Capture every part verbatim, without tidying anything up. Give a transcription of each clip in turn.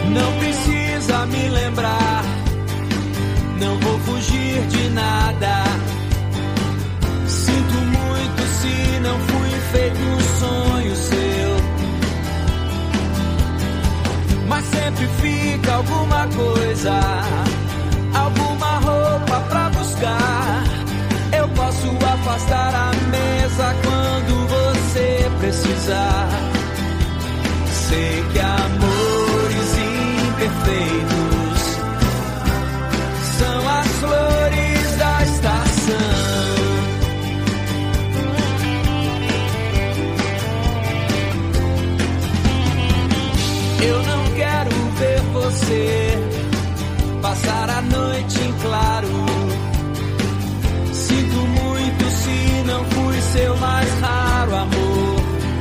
Não precisa me lembrar, não vou fugir de nada. Sinto muito se não fui feito um sonho seu, mas sempre fica alguma coisa, alguma roupa pra buscar. Eu posso afastar a mesa quando você precisar. Sei que amores imperfeitos são as flores da estação. Eu não quero ver você passar a noite em claro. Sinto muito se não fui seu mais raro amor.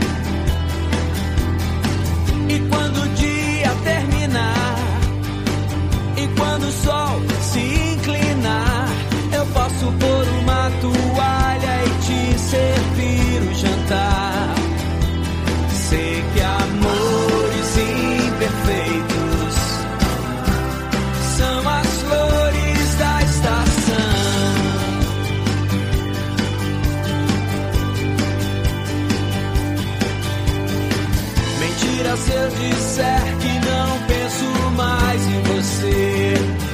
E quando o dia terminar, e quando o sol se inclinar, eu posso pôr uma toalha e te servir o jantar. Sei que amores imperfeitos são as flores da estação. Mentira se eu disser que não penso mais em você.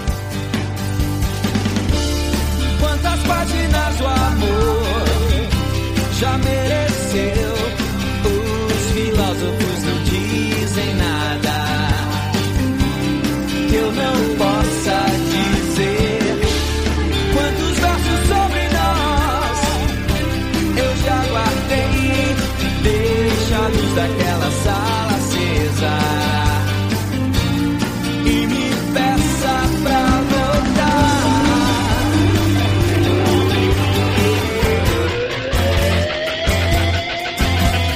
Quantas páginas o amor já mereceu? Os filósofos não dizem nada que eu não possa dizer. Quantos versos sobre nós eu já guardei. Deixa a luz daquela sala acesa e me peça pra voltar.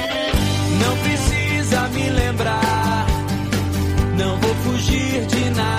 Não precisa me lembrar, não vou fugir de nada.